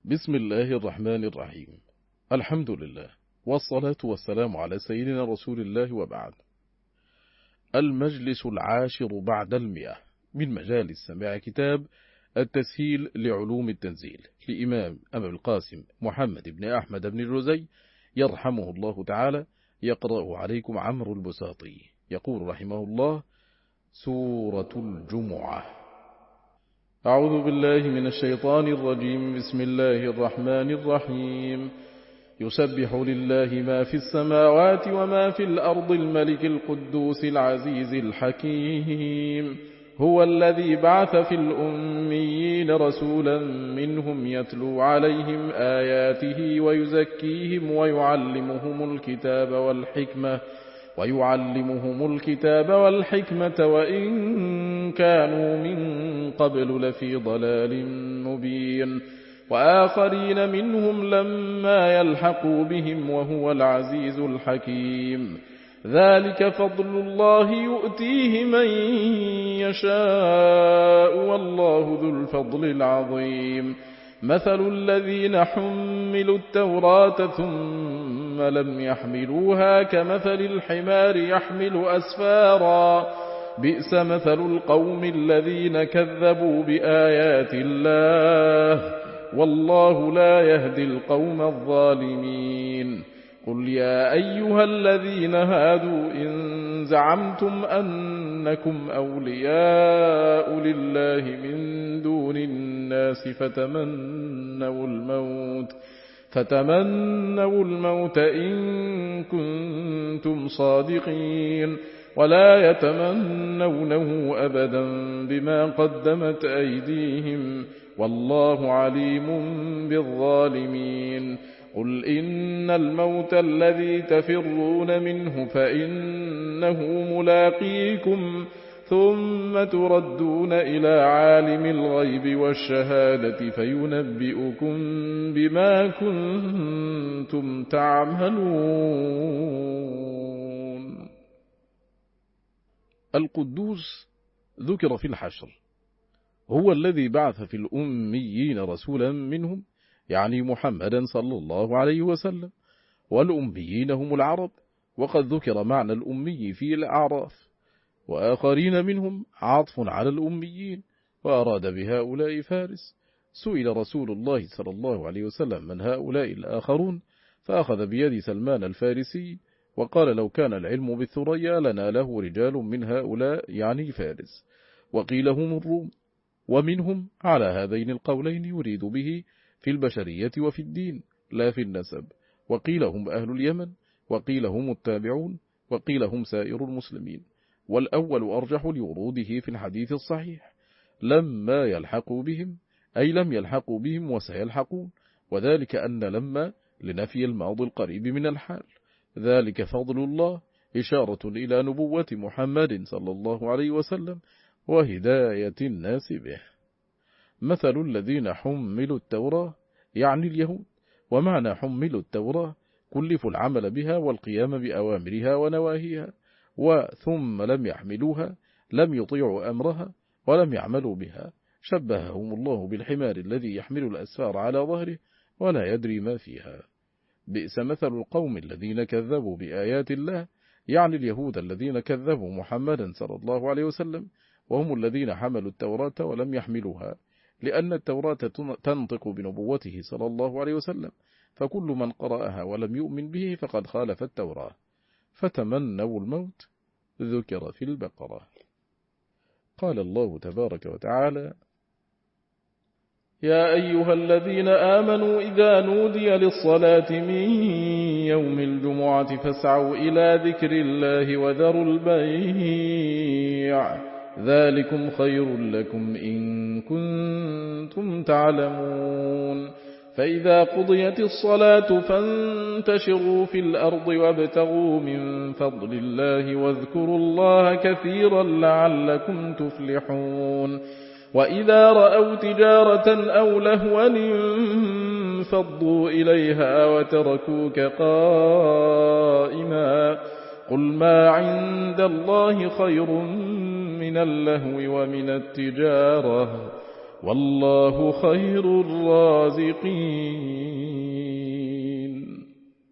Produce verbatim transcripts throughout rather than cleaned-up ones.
بسم الله الرحمن الرحيم. الحمد لله والصلاة والسلام على سيدنا رسول الله وبعد. المجلس العاشر بعد المئة من مجالس سماع كتاب التسهيل لعلوم التنزيل لإمام أبي القاسم محمد بن أحمد بن الجوزي يرحمه الله تعالى، يقرأ عليكم عمرو البساطي. يقول رحمه الله: سورة الجمعة. أعوذ بالله من الشيطان الرجيم. بسم الله الرحمن الرحيم. يسبح لله ما في السماوات وما في الأرض الملك القدوس العزيز الحكيم. هو الذي بعث في الأميين رسولا منهم يتلو عليهم آياته ويزكيهم ويعلمهم الكتاب والحكمة ويعلمهم الكتاب والحكمة وإن كانوا من قبل لفي ضلال مبين، وآخرين منهم لما يلحقوا بهم وهو العزيز الحكيم. ذلك فضل الله يؤتيه من يشاء والله ذو الفضل العظيم. مثل الذين حملوا التوراة ثم لم يحملوها كمثل الحمار يحمل أسفارا، بئس مثل القوم الذين كذبوا بآيات الله والله لا يهدي القوم الظالمين. قل يا أيها الذين هادوا إن زعمتم أنكم أولياء لله من دون الناس فتمنوا الموت فتمنوا الموت إن كنتم صادقين، ولا يتمنونه أبدا بما قدمت أيديهم والله عليم بالظالمين. قل إن الموت الذي تفرون منه فإنه ملاقيكم ثم تردون إلى عالم الغيب والشهادة فينبئكم بما كنتم تعملون. القدوس ذكر في الحشر، هو الذي بعث في الأميين رسولا منهم، يعني محمدا صلى الله عليه وسلم، والأميين هم العرب، وقد ذكر معنى الأمي في الأعراف. وآخرين منهم عطف على الأميين، وأراد بهؤلاء فارس. سئل رسول الله صلى الله عليه وسلم من هؤلاء الآخرون، فأخذ بيد سلمان الفارسي وقال: لو كان العلم بالثريا لناله رجال من هؤلاء، يعني فارس. وقيل هم الروم، ومنهم على هذين القولين يريد به في البشرية وفي الدين لا في النسب. وقيل هم أهل اليمن، وقيل هم التابعون، وقيل هم سائر المسلمين، والأول أرجح لوروده في الحديث الصحيح. لما يلحقوا بهم أي لم يلحقوا بهم وسيلحقون، وذلك أن لما لنفي الماضي القريب من الحال. ذلك فضل الله إشارة إلى نبوة محمد صلى الله عليه وسلم وهداية الناس به. مثل الذين حملوا التوراة يعني اليهود، ومعنى حملوا التوراة كلفوا العمل بها والقيام بأوامرها ونواهيها، وثم لم يحملوها لم يطيعوا أمرها ولم يعملوا بها. شبههم الله بالحمار الذي يحمل الأسفار على ظهره ولا يدري ما فيها. بئس مثل القوم الذين كذبوا بآيات الله، يعني اليهود الذين كذبوا محمدا صلى الله عليه وسلم، وهم الذين حملوا التوراة ولم يحملوها، لأن التوراة تنطق بنبوته صلى الله عليه وسلم، فكل من قرأها ولم يؤمن به فقد خالف التوراة. فتمنوا الموت ذكر في البقرة. قال الله تبارك وتعالى: يا أيها الذين آمنوا إذا نودي للصلاة من يوم الجمعة فاسعوا إلى ذكر الله وذروا البيع، ذلكم خير لكم إن كنتم تعلمون. فإذا قضيت الصلاة فانتشروا في الأرض وابتغوا من فضل الله واذكروا الله كثيرا لعلكم تفلحون. وإذا رأوا تجارة أو لهوا انفضوا إليها وتركوك قائما. قل ما عند الله خير من اللهو ومن التجارة والله خير الرازقين.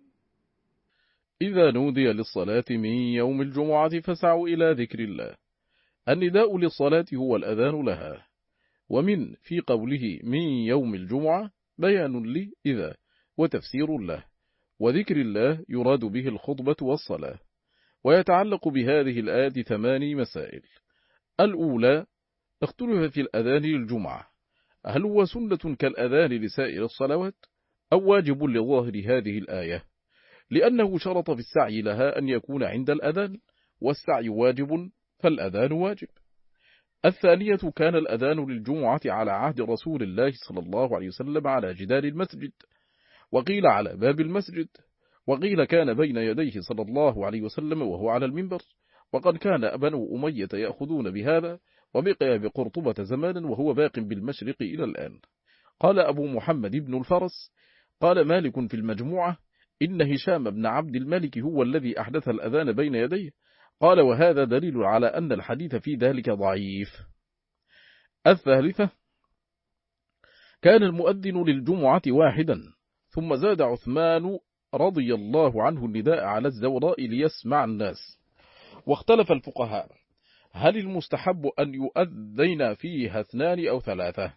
إذا نودي للصلاة من يوم الجمعة فاسعوا إلى ذكر الله. النداء للصلاة هو الأذان لها. ومن في قوله من يوم الجمعة بيان لي إذا وتفسير له، وذكر الله يراد به الخطبة والصلاة. ويتعلق بهذه الآية ثماني مسائل. الأولى: اختلف في الأذان للجمعة، هل هو سنة كالأذان لسائر الصلوات أو واجب لظاهر هذه الآية؟ لأنه شرط في السعي لها أن يكون عند الأذان، والسعي واجب فالأذان واجب. الثانية: كان الأذان للجمعة على عهد رسول الله صلى الله عليه وسلم على جدار المسجد، وقيل على باب المسجد، وقيل كان بين يديه صلى الله عليه وسلم وهو على المنبر، وقد كان بنو أمية يأخذون بهذا، وبقي بقرطبة زمانا وهو باق بالمشرق إلى الآن. قال أبو محمد بن الفرس: قال مالك في المجموعة: إن هشام بن عبد الملك هو الذي أحدث الأذان بين يديه. قال: وهذا دليل على أن الحديث في ذلك ضعيف. الثالثة: كان المؤذن للجمعة واحدا، ثم زاد عثمان رضي الله عنه النداء على الزوراء ليسمع الناس. واختلف الفقهاء هل المستحب أن يؤذن فيها اثنان أو ثلاثة.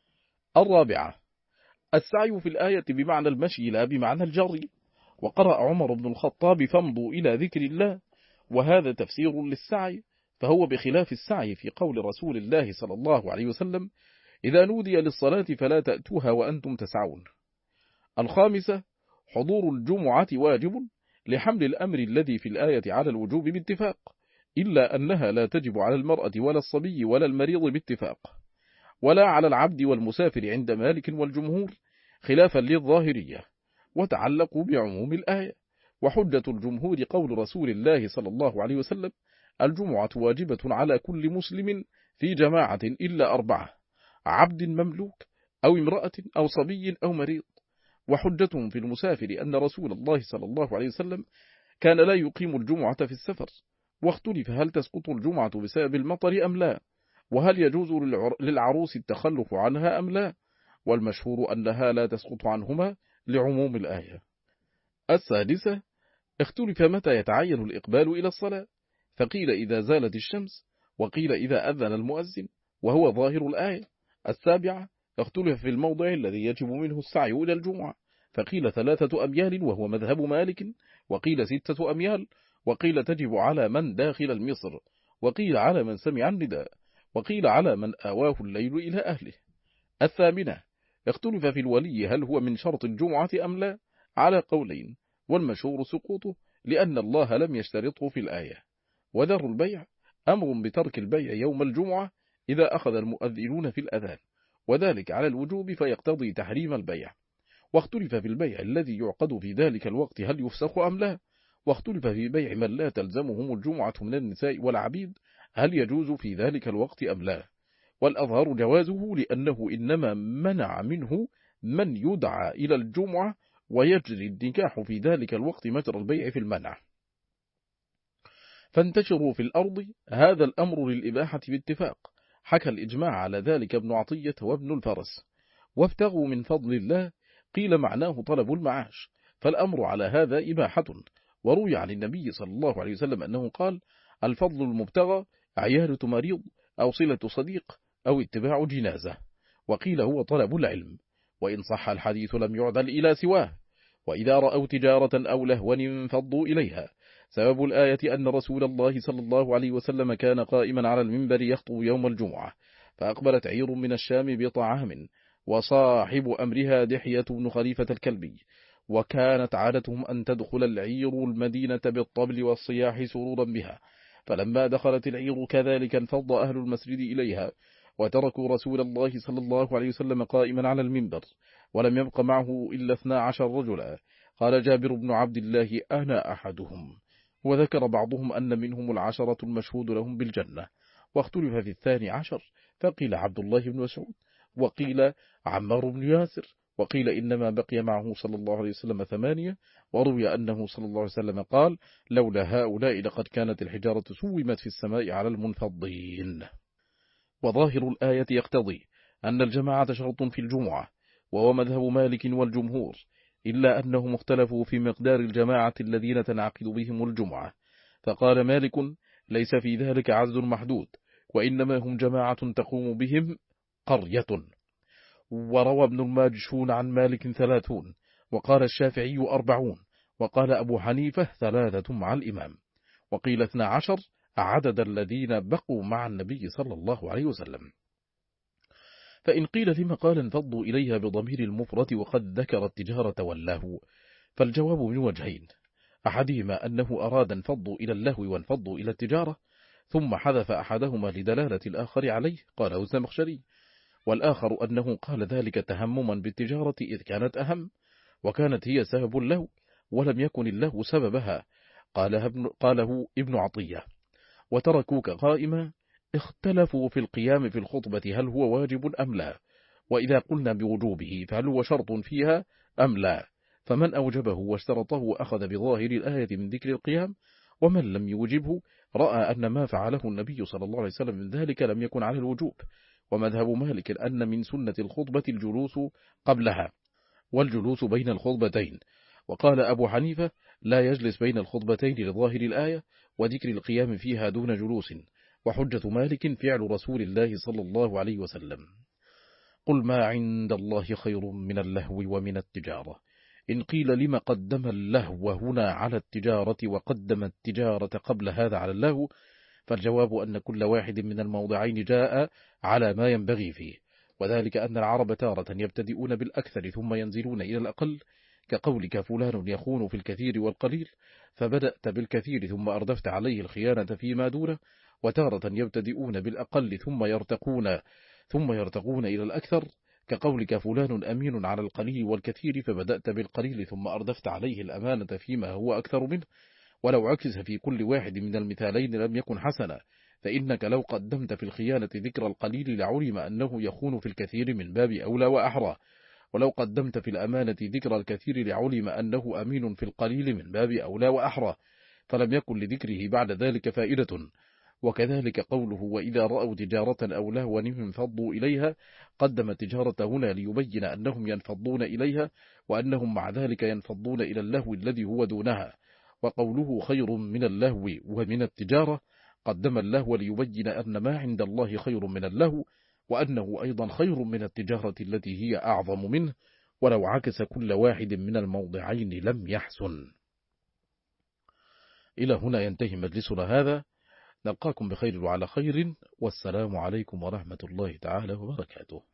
الرابعة: السعي في الآية بمعنى المشي لا بمعنى الجري. وقرأ عمر بن الخطاب: فامضوا إلى ذكر الله، وهذا تفسير للسعي، فهو بخلاف السعي في قول رسول الله صلى الله عليه وسلم: إذا نودي للصلاة فلا تأتوها وأنتم تسعون. الخامسة: حضور الجمعة واجب لحمل الأمر الذي في الآية على الوجوب باتفاق، إلا أنها لا تجب على المرأة ولا الصبي ولا المريض باتفاق، ولا على العبد والمسافر عند مالك والجمهور خلافا للظاهرية، وتعلقوا بعموم الآية. وحجة الجمهور قول رسول الله صلى الله عليه وسلم: الجمعة واجبة على كل مسلم في جماعة إلا أربعة: عبد مملوك أو امرأة أو صبي أو مريض. وحجتهم في المسافر أن رسول الله صلى الله عليه وسلم كان لا يقيم الجمعة في السفر. واختلف هل تسقط الجمعة بسبب المطر أم لا، وهل يجوز للعروس التخلف عنها أم لا، والمشهور أنها لا تسقط عنهما لعموم الآية. السادسة: اختلف متى يتعين الإقبال إلى الصلاة، فقيل إذا زالت الشمس، وقيل إذا أذن المؤذن، وهو ظاهر الآية. السابعة: اختلف في الموضع الذي يجب منه السعي إلى الجمعة، فقيل ثلاثة أميال وهو مذهب مالك، وقيل ستة أميال، وقيل تجب على من داخل المصر، وقيل على من سمع النداء، وقيل على من آواه الليل إلى أهله. الثامنة: اختلف في الولي هل هو من شرط الجمعة أم لا، على قولين، والمشهور سقوطه لأن الله لم يشترطه في الآية. وذر البيع أمر بترك البيع يوم الجمعة إذا أخذ المؤذنون في الأذان، وذلك على الوجوب فيقتضي تحريم البيع. واختلف في البيع الذي يعقد في ذلك الوقت هل يفسخ أم لا. واختلف في بيع من لا تلزمهم الجمعة من النساء والعبيد هل يجوز في ذلك الوقت أم لا. والأظهر جوازه، لأنه إنما منع منه من يدعى إلى الجمعة، ويجري النكاح في ذلك الوقت مجرى البيع في المنع. فانتشروا في الأرض هذا الأمر للإباحة باتفاق، حكى الإجماع على ذلك ابن عطية وابن الفرس. وابتغوا من فضل الله قيل معناه طلب المعاش، فالأمر على هذا إباحة. وروي عن النبي صلى الله عليه وسلم أنه قال: الفضل المبتغى عيادة مريض أو صلة صديق أو اتباع جنازة. وقيل هو طلب العلم، وإن صح الحديث لم يعدل إلى سواه. وإذا رأوا تجارة أو لهوا انفضوا إليها. سبب الآية أن رسول الله صلى الله عليه وسلم كان قائما على المنبر يخطب يوم الجمعة، فأقبلت عير من الشام بطعام، وصاحب أمرها دحية بن خليفة الكلبي، وكانت عادتهم أن تدخل العير المدينة بالطبل والصياح سرورا بها. فلما دخلت العير كذلك انفض أهل المسجد إليها، وتركوا رسول الله صلى الله عليه وسلم قائما على المنبر، ولم يبق معه إلا اثنا عشر رجلا. قال جابر بن عبد الله: أنا أحدهم. وذكر بعضهم أن منهم العشرة المشهود لهم بالجنة. واختلف في الثاني عشر، فقيل عبد الله بن مسعود، وقيل عمار بن ياسر، وقيل إنما بقي معه صلى الله عليه وسلم ثمانية. وروي أنه صلى الله عليه وسلم قال: لولا هؤلاء لقد كانت الحجارة سومت في السماء على المنفضين. وظاهر الآية يقتضي أن الجماعة شرط في الجمعة، وهو مذهب مالك والجمهور، إلا أنهم اختلفوا في مقدار الجماعة الذين تنعقد بهم الجمعة، فقال مالك ليس في ذلك عدد محدود، وإنما هم جماعة تقوم بهم قرية. وروى ابن الماجشون عن مالك ثلاثون، وقال الشافعي أربعون، وقال أبو حنيفة ثلاثة مع الإمام، وقيل اثنى عشر عدد الذين بقوا مع النبي صلى الله عليه وسلم. فإن قيل لما قال انفضوا إليها بضمير المفرد وقد ذكر التجارة واللهو، فالجواب من وجهين: أحدهما أنه أراد انفضوا إلى اللهو وانفضوا إلى التجارة، ثم حذف أحدهما لدلالة الآخر عليه، قاله الزمخشري، والآخر أنه قال ذلك تهمما بالتجارة إذ كانت أهم، وكانت هي سبب اللهو، ولم يكن اللهو سببها، قاله ابن, قاله ابن عطية. وتركوك قائما اختلفوا في القيام في الخطبة هل هو واجب أم لا، وإذا قلنا بوجوبه فهل هو شرط فيها أم لا، فمن أوجبه واشترطه أخذ بظاهر الآية من ذكر القيام، ومن لم يوجبه رأى أن ما فعله النبي صلى الله عليه وسلم من ذلك لم يكن على الوجوب. ومذهب مالك أن من سنة الخطبة الجلوس قبلها والجلوس بين الخطبتين، وقال أبو حنيفة لا يجلس بين الخطبتين لظاهر الآية وذكر القيام فيها دون جلوس، وحجة مالك فعل رسول الله صلى الله عليه وسلم. قل ما عند الله خير من اللهو ومن التجارة. إن قيل لما قدم اللهو هنا على التجارة وقدم التجارة قبل هذا على اللهو، فالجواب أن كل واحد من الموضعين جاء على ما ينبغي فيه، وذلك أن العرب تارة يبتدئون بالأكثر ثم ينزلون إلى الأقل، كقولك فلان يخون في الكثير والقليل، فبدأت بالكثير ثم أردفت عليه الخيانة فيما دونه، وتارة يبتدئون بالأقل ثم يرتقون ثم يرتقون إلى الأكثر، كقولك فلان أمين على القليل والكثير، فبدأت بالقليل ثم أردفت عليه الأمانة فيما هو أكثر منه. ولو عكس في كل واحد من المثالين لم يكن حسنا، فإنك لو قدمت في الخيانة ذكر القليل لعلم أنه يخون في الكثير من باب أولى وأحرى، ولو قدمت في الأمانة ذكر الكثير لعلم أنه أمين في القليل من باب أولى وأحرى، فلم يكن لذكره بعد ذلك فائدة. وكذلك قوله وإذا رأوا تجارة أو لهوا انفضوا إليها، قدم التجارة هنا ليبين أنهم ينفضون إليها، وأنهم مع ذلك ينفضون إلى اللهو الذي هو دونها. وقوله خير من اللهو ومن التجارة، قدم اللهو ليبين أن ما عند الله خير من اللهو، وأنه أيضا خير من التجارة التي هي أعظم منه، ولو عكس كل واحد من الموضعين لم يحسن. إلى هنا ينتهي مجلسنا هذا، نلقاكم بخير وعلى خير، والسلام عليكم ورحمة الله تعالى وبركاته.